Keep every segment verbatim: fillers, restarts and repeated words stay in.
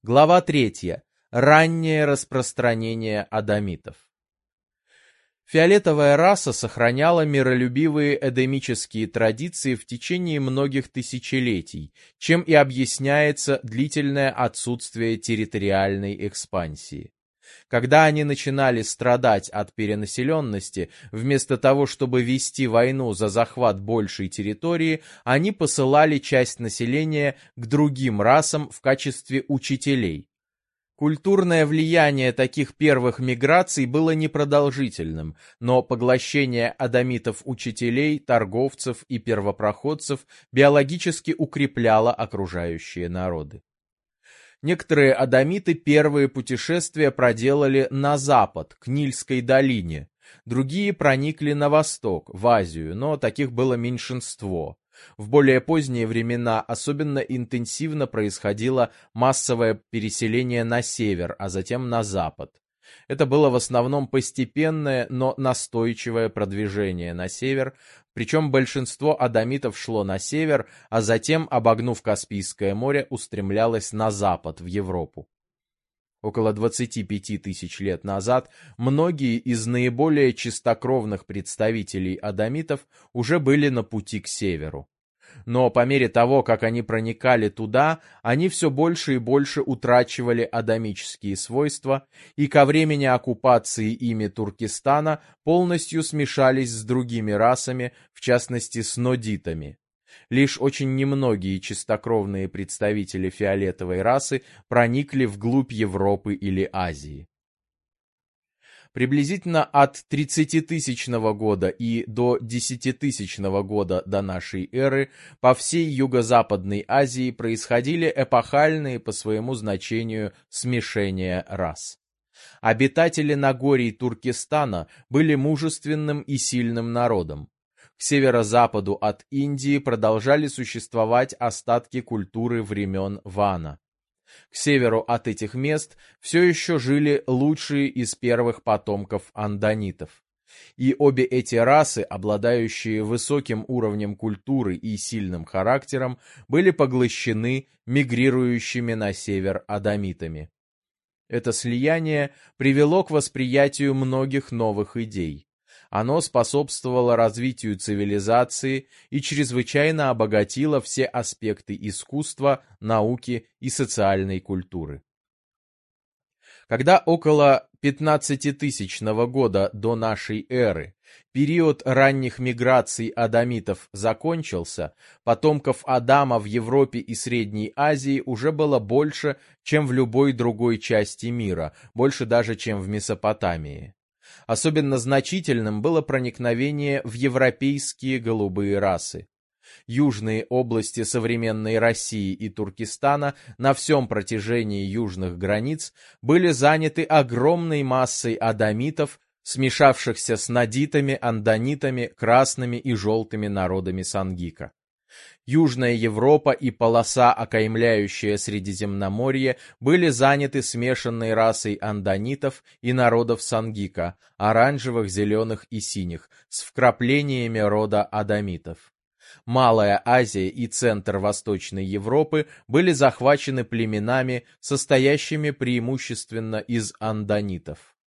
Глава третья. Раннее распространение адамитов. Фиолетовая раса сохраняла миролюбивые эдемические традиции в течение многих тысячелетий, чем и объясняется длительное отсутствие территориальной экспансии. Когда они начинали страдать от перенаселенности, вместо того, чтобы вести войну за захват большей территории, они посылали часть населения к другим расам в качестве учителей. Культурное влияние таких первых миграций было непродолжительным, но поглощение адамитов-учителей, торговцев и первопроходцев биологически укрепляло окружающие народы. Некоторые адамиты первые путешествия проделали на запад, к Нильской долине, другие проникли на восток, в Азию, но таких было меньшинство. В более поздние времена особенно интенсивно происходило массовое переселение на север, а затем на запад. Это было в основном постепенное, но настойчивое продвижение на север, причем большинство адамитов шло на север, а затем, обогнув Каспийское море, устремлялось на запад, в Европу. Около двадцати пяти тысяч лет назад многие из наиболее чистокровных представителей адамитов уже были на пути к северу. Но по мере того, как они проникали туда, они все больше и больше утрачивали адамические свойства и ко времени оккупации ими Туркестана полностью смешались с другими расами, в частности с нодитами. Лишь очень немногие чистокровные представители фиолетовой расы проникли вглубь Европы или Азии. Приблизительно от тридцатитысячного года и до десятитысячного года до нашей эры по всей Юго-Западной Азии происходили эпохальные по своему значению смешения рас. Обитатели Нагорий Туркестана были мужественным и сильным народом. К северо-западу от Индии продолжали существовать остатки культуры времен Вана. К северу от этих мест все еще жили лучшие из первых потомков андонитов. И обе эти расы, обладающие высоким уровнем культуры и сильным характером, были поглощены мигрирующими на север адамитами. Это слияние привело к восприятию многих новых идей. Оно способствовало развитию цивилизации и чрезвычайно обогатило все аспекты искусства, науки и социальной культуры. Когда около пятнадцатитысячного года до нашей эры период ранних миграций адамитов закончился, потомков Адама в Европе и Средней Азии уже было больше, чем в любой другой части мира, больше даже, чем в Месопотамии. Особенно значительным было проникновение в европейские голубые расы. Южные области современной России и Туркестана на всем протяжении южных границ были заняты огромной массой адамитов, смешавшихся с нодитами, андонитами, красными и желтыми народами Сангика. Южная Европа и полоса, окаймляющая Средиземноморье, были заняты смешанной расой андонитов и народов Сангика, оранжевых, зеленых и синих, с вкраплениями рода адамитов. Малая Азия и центр Восточной Европы были захвачены племенами, состоящими преимущественно из андонитов.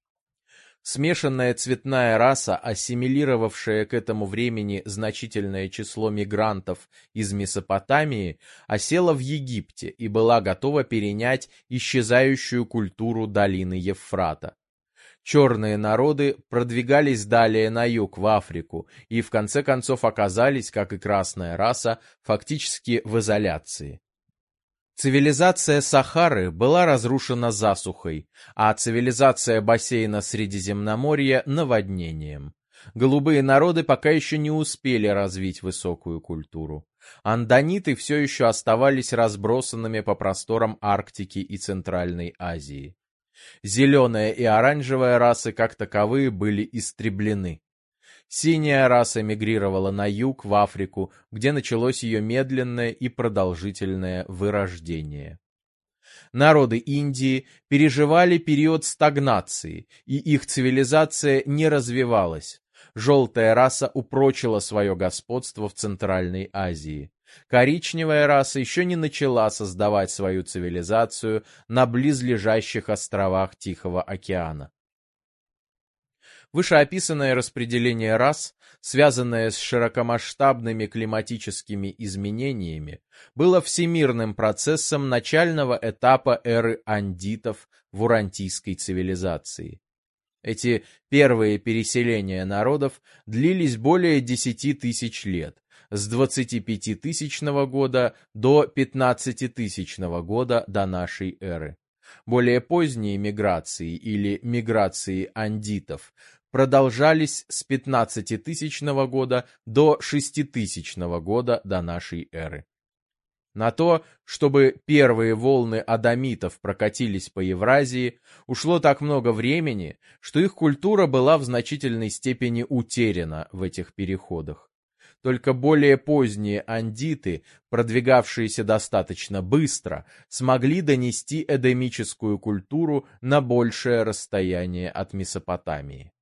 Смешанная цветная раса, ассимилировавшая к этому времени значительное число мигрантов из Месопотамии, осела в Египте и была готова перенять исчезающую культуру долины Евфрата. Черные народы продвигались далее на юг, в Африку, и в конце концов оказались, как и красная раса, фактически в изоляции. Цивилизация Сахары была разрушена засухой, а цивилизация бассейна Средиземноморья — наводнением. Голубые народы пока еще не успели развить высокую культуру. Андониты все еще оставались разбросанными по просторам Арктики и Центральной Азии. Зеленая и оранжевая расы как таковые были истреблены. Синяя раса мигрировала на юг, в Африку, где началось ее медленное и продолжительное вырождение. Народы Индии переживали период стагнации, и их цивилизация не развивалась. Желтая раса упрочила свое господство в Центральной Азии. Коричневая раса еще не начала создавать свою цивилизацию на близлежащих островах Тихого океана. Вышеописанное распределение рас, связанное с широкомасштабными климатическими изменениями, было всемирным процессом начального этапа эры андитов в урантийской цивилизации. Эти первые переселения народов длились более десяти тысяч лет, с двадцатипятитысячного года до пятнадцатитысячного года до нашей эры. Более поздние миграции или миграции андитов продолжались с пятнадцатитысячного года до шеститысячного года до нашей эры. На то, чтобы первые волны адамитов прокатились по Евразии, ушло так много времени, что их культура была в значительной степени утеряна в этих переходах. Только более поздние андиты, продвигавшиеся достаточно быстро, смогли донести эдемическую культуру на большее расстояние от Месопотамии.